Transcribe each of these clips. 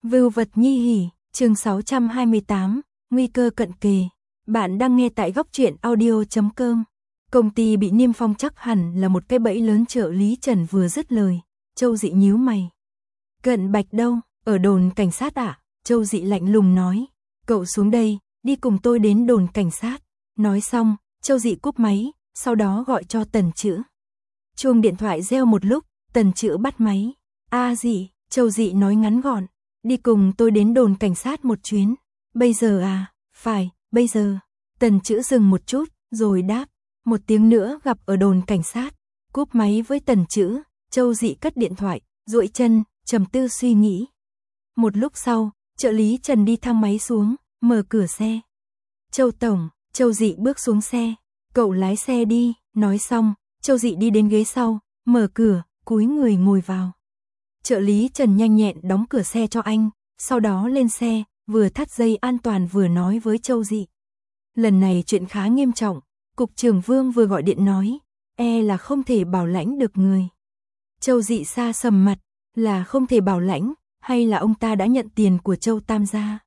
Vưu vật nhi hỉ, chương 628, nguy cơ cận kề. Bạn đang nghe tại góc truyện audio.com. Công ty bị niêm phong chắc hẳn là một cái bẫy lớn. Trợ lý Trần vừa dứt lời, Châu Dị nhíu mày. Cận Bạch đâu? Ở đồn cảnh sát ạ? Châu Dị lạnh lùng nói. Cậu xuống đây, đi cùng tôi đến đồn cảnh sát. Nói xong, Châu Dị cúp máy, sau đó gọi cho Tần Chữ. Chuông điện thoại reo một lúc, Tần Chữ bắt máy. Dị, Châu Dị nói ngắn gọn. Đi cùng tôi đến đồn cảnh sát một chuyến. Bây giờ à? Phải, bây giờ. Tần Chữ dừng một chút, rồi đáp. Một tiếng nữa gặp ở đồn cảnh sát. Cúp máy với Tần Chữ, Châu Dị cất điện thoại, duỗi chân, trầm tư suy nghĩ. Một lúc sau, trợ lý Trần đi thang máy xuống, mở cửa xe. Châu Tổng, Châu Dị bước xuống xe. Cậu lái xe đi, nói xong, Châu Dị đi đến ghế sau, mở cửa, cúi người ngồi vào. Trợ lý Trần nhanh nhẹn đóng cửa xe cho anh, sau đó lên xe, vừa thắt dây an toàn vừa nói với Châu Dị. Lần này chuyện khá nghiêm trọng, Cục trưởng Vương vừa gọi điện nói, là không thể bảo lãnh được người. Châu Dị xa sầm mặt, là không thể bảo lãnh, hay là ông ta đã nhận tiền của Châu Tam gia?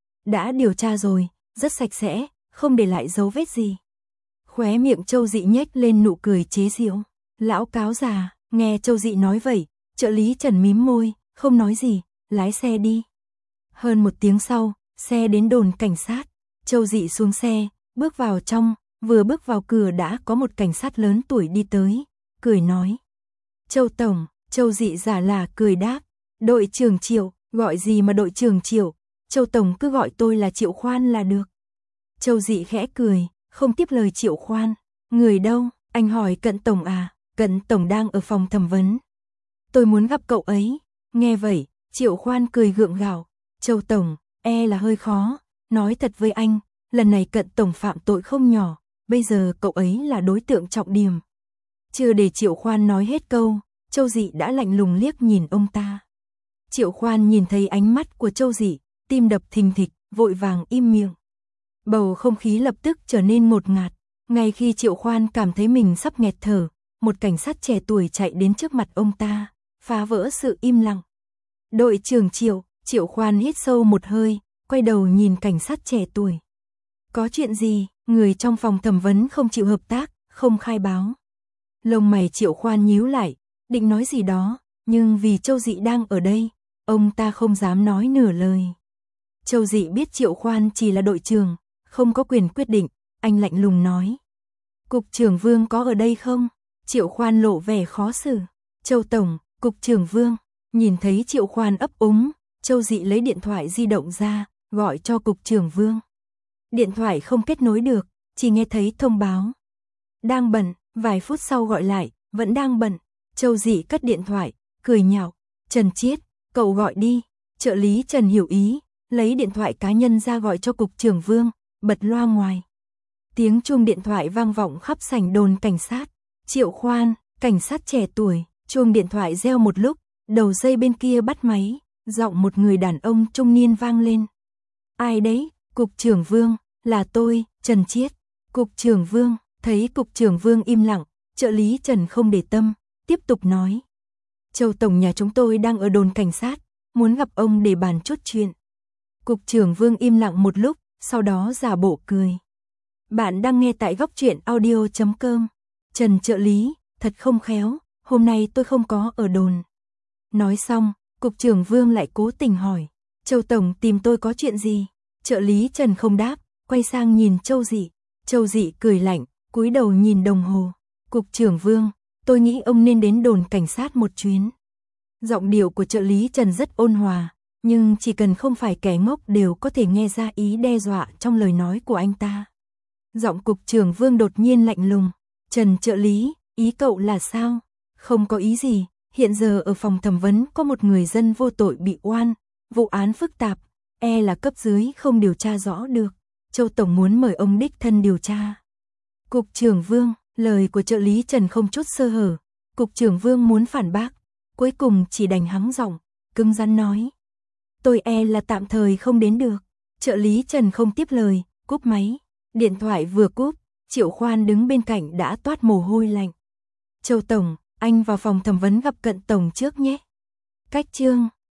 Đã điều tra rồi, rất sạch sẽ, không để lại dấu vết gì. Khóe miệng Châu Dị nhếch lên nụ cười chế giễu. Lão cáo già, nghe Châu Dị nói vậy, trợ lý Trần mím môi, không nói gì, lái xe đi. Hơn một tiếng sau, xe đến đồn cảnh sát. Châu Dị xuống xe, bước vào trong, vừa bước vào cửa đã có một cảnh sát lớn tuổi đi tới, cười nói. Châu Tổng, Châu Dị giả là cười đáp. Đội trưởng Triệu, gọi gì mà đội trưởng Triệu, Châu Tổng cứ gọi tôi là Triệu Khoan là được. Châu Dị khẽ cười, không tiếp lời Triệu Khoan. Người đâu? Anh hỏi Cận Tổng à? Cận Tổng đang ở phòng thẩm vấn. Tôi muốn gặp cậu ấy. Nghe vậy, Triệu Khoan cười gượng gạo. Châu Tổng, là hơi khó. Nói thật với anh, lần này Cận Tổng phạm tội không nhỏ, bây giờ cậu ấy là đối tượng trọng điểm. Chưa để Triệu Khoan nói hết câu, Châu Dị đã lạnh lùng liếc nhìn ông ta. Triệu Khoan nhìn thấy ánh mắt của Châu Dị, tim đập thình thịch, vội vàng im miệng. Bầu không khí lập tức trở nên ngột ngạt. Ngay khi Triệu Khoan cảm thấy mình sắp nghẹt thở, một cảnh sát trẻ tuổi chạy đến trước mặt ông ta, phá vỡ sự im lặng. Đội trưởng Triệu, Triệu Khoan hít sâu một hơi, quay đầu nhìn cảnh sát trẻ tuổi. Có chuyện gì? Người trong phòng thẩm vấn không chịu hợp tác, không khai báo. Lông mày Triệu Khoan nhíu lại, định nói gì đó, nhưng vì Châu Dị đang ở đây, ông ta không dám nói nửa lời. Châu Dị biết Triệu Khoan chỉ là đội trưởng, không có quyền quyết định, anh lạnh lùng nói. Cục trưởng Vương có ở đây không? Triệu Khoan lộ vẻ khó xử. Châu Tổng, Cục trưởng Vương. Nhìn thấy Triệu Khoan ấp úng, Châu Dị lấy điện thoại di động ra, gọi cho Cục trưởng Vương. Điện thoại không kết nối được, chỉ nghe thấy thông báo. Đang bận, vài phút sau gọi lại, vẫn đang bận. Châu Dị cất điện thoại, cười nhạo. Trần Chiết, cậu gọi đi. Trợ lý Trần hiểu ý, lấy điện thoại cá nhân ra gọi cho Cục trưởng Vương, bật loa ngoài. Tiếng chuông điện thoại vang vọng khắp sảnh đồn cảnh sát. Triệu Khoan, cảnh sát trẻ tuổi, chuông điện thoại reo một lúc, đầu dây bên kia bắt máy, giọng một người đàn ông trung niên vang lên. Ai đấy? Cục trưởng Vương, là tôi, Trần Chiết. Cục trưởng Vương, thấy Cục trưởng Vương im lặng, trợ lý Trần không để tâm, tiếp tục nói. Châu Tổng nhà chúng tôi đang ở đồn cảnh sát, muốn gặp ông để bàn chút chuyện. Cục trưởng Vương im lặng một lúc, sau đó giả bộ cười. Bạn đang nghe tại góc truyện audio.com. Trần trợ lý, thật không khéo, hôm nay tôi không có ở đồn. Nói xong, Cục trưởng Vương lại cố tình hỏi. Châu Tổng tìm tôi có chuyện gì? Trợ lý Trần không đáp, quay sang nhìn Châu Dị. Châu Dị cười lạnh, cúi đầu nhìn đồng hồ. Cục trưởng Vương, tôi nghĩ ông nên đến đồn cảnh sát một chuyến. Giọng điệu của trợ lý Trần rất ôn hòa, nhưng chỉ cần không phải kẻ ngốc đều có thể nghe ra ý đe dọa trong lời nói của anh ta. Giọng Cục trưởng Vương đột nhiên lạnh lùng. Trần trợ lý, ý cậu là sao? Không có ý gì, hiện giờ ở phòng thẩm vấn có một người dân vô tội bị oan, vụ án phức tạp, là cấp dưới không điều tra rõ được. Châu Tổng muốn mời ông đích thân điều tra. Cục trưởng Vương, lời của trợ lý Trần không chút sơ hở. Cục trưởng Vương muốn phản bác, cuối cùng chỉ đành hắng giọng, cứng rắn nói. Tôi là tạm thời không đến được. Trợ lý Trần không tiếp lời, cúp máy. Điện thoại vừa cúp, Triệu Khoan đứng bên cạnh đã toát mồ hôi lạnh. Châu Tổng, anh vào phòng thẩm vấn gặp Cận Tổng trước nhé. Cách chương